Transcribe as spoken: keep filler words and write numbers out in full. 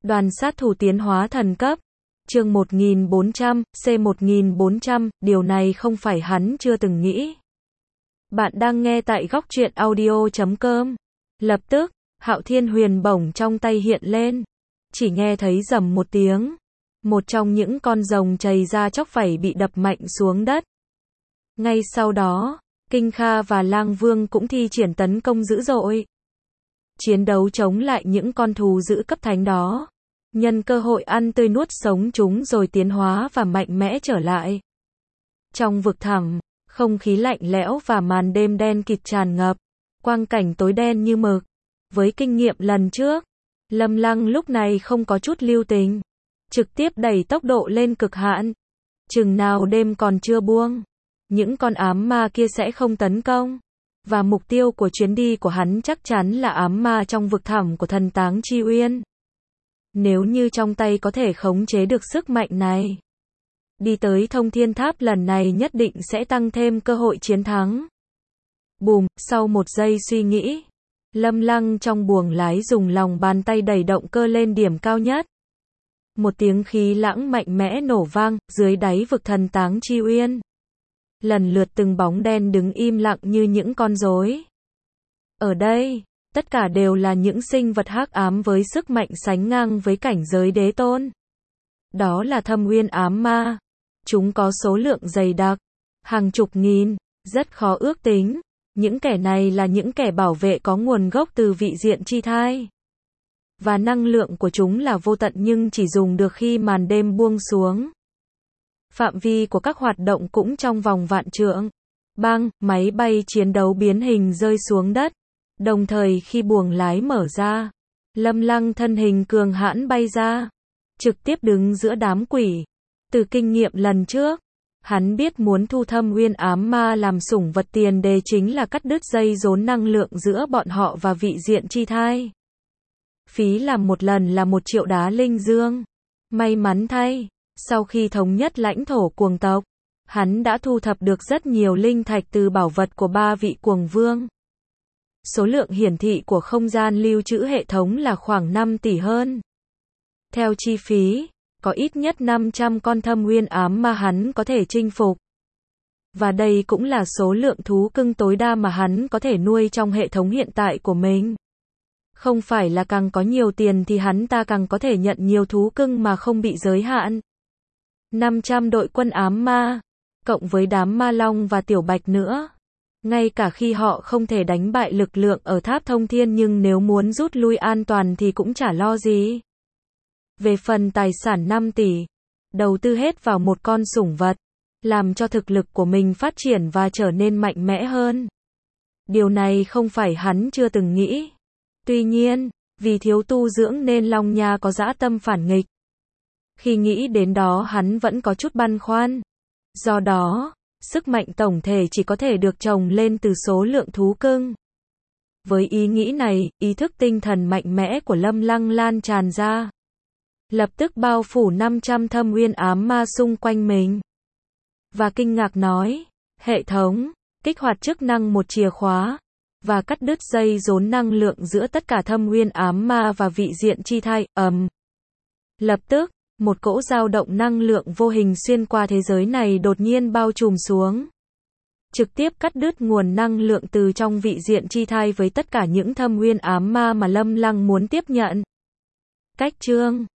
Đoàn sát thủ tiến hóa thần cấp. Chương một nghìn bốn trăm, C một nghìn bốn trăm, điều này không phải hắn chưa từng nghĩ. Bạn đang nghe tại góc truyện audio chấm com. Lập tức, Hạo Thiên Huyền bổng trong tay hiện lên. Chỉ nghe thấy rầm một tiếng. Một trong những con rồng chày ra chóc vảy bị đập mạnh xuống đất. Ngay sau đó, Kinh Kha và Lang Vương cũng thi triển tấn công dữ dội. Chiến đấu chống lại những con thú dữ cấp thánh đó. Nhân cơ hội ăn tươi nuốt sống chúng rồi tiến hóa và mạnh mẽ trở lại. Trong vực thẳm, không khí lạnh lẽo và màn đêm đen kịt tràn ngập. Quang cảnh tối đen như mực. Với kinh nghiệm lần trước, Lâm Lăng lúc này không có chút lưu tình. Trực tiếp đẩy tốc độ lên cực hạn. Chừng nào đêm còn chưa buông, những con ám ma kia sẽ không tấn công. Và mục tiêu của chuyến đi của hắn chắc chắn là ám ma trong vực thẳm của thần táng Chi Uyên. Nếu như trong tay có thể khống chế được sức mạnh này, đi tới Thông Thiên Tháp lần này nhất định sẽ tăng thêm cơ hội chiến thắng. Bùm, sau một giây suy nghĩ, Lâm Lăng trong buồng lái dùng lòng bàn tay đẩy động cơ lên điểm cao nhất. Một tiếng khí lãng mạnh mẽ nổ vang, dưới đáy vực thần táng Chi Uyên. Lần lượt từng bóng đen đứng im lặng như những con rối. Ở đây, tất cả đều là những sinh vật hắc ám với sức mạnh sánh ngang với cảnh giới đế tôn. Đó là Thâm Uyên ám ma. Chúng có số lượng dày đặc, hàng chục nghìn, rất khó ước tính. Những kẻ này là những kẻ bảo vệ có nguồn gốc từ vị diện chi thai. Và năng lượng của chúng là vô tận nhưng chỉ dùng được khi màn đêm buông xuống. Phạm vi của các hoạt động cũng trong vòng vạn trượng. Bang, máy bay chiến đấu biến hình rơi xuống đất. Đồng thời khi buồng lái mở ra, Lâm Lăng thân hình cường hãn bay ra, trực tiếp đứng giữa đám quỷ. Từ kinh nghiệm lần trước, hắn biết muốn thu Thâm Uyên ám ma làm sủng vật tiền đề chính là cắt đứt dây rốn năng lượng giữa bọn họ và vị diện chi thai. Phí làm một lần là một triệu đá linh dương. May mắn thay, sau khi thống nhất lãnh thổ cuồng tộc, hắn đã thu thập được rất nhiều linh thạch từ bảo vật của ba vị cuồng vương. Số lượng hiển thị của không gian lưu trữ hệ thống là khoảng năm tỷ hơn. Theo chi phí, có ít nhất năm trăm con Thâm Uyên ám ma hắn có thể chinh phục. Và đây cũng là số lượng thú cưng tối đa mà hắn có thể nuôi trong hệ thống hiện tại của mình. Không phải là càng có nhiều tiền thì hắn ta càng có thể nhận nhiều thú cưng mà không bị giới hạn. năm trăm đội quân ám ma, cộng với đám ma long và tiểu bạch nữa. Ngay cả khi họ không thể đánh bại lực lượng ở tháp thông thiên nhưng nếu muốn rút lui an toàn thì cũng chả lo gì. Về phần tài sản năm tỷ, đầu tư hết vào một con sủng vật, làm cho thực lực của mình phát triển và trở nên mạnh mẽ hơn. Điều này không phải hắn chưa từng nghĩ. Tuy nhiên, vì thiếu tu dưỡng nên Long Nha có dã tâm phản nghịch. Khi nghĩ đến đó hắn vẫn có chút băn khoăn. Do đó, sức mạnh tổng thể chỉ có thể được chồng lên từ số lượng thú cưng. Với ý nghĩ này, ý thức tinh thần mạnh mẽ của Lâm Lăng lan tràn ra. Lập tức bao phủ năm trăm Thâm Uyên ám ma xung quanh mình. Và kinh ngạc nói, hệ thống, kích hoạt chức năng một chìa khóa. Và cắt đứt dây rốn năng lượng giữa tất cả Thâm Uyên ám ma và vị diện chi thai, ầm. Um. Lập tức, một cỗ dao động năng lượng vô hình xuyên qua thế giới này đột nhiên bao trùm xuống. Trực tiếp cắt đứt nguồn năng lượng từ trong vị diện chi thai với tất cả những Thâm Uyên ám ma mà Lâm Lăng muốn tiếp nhận. Cách chương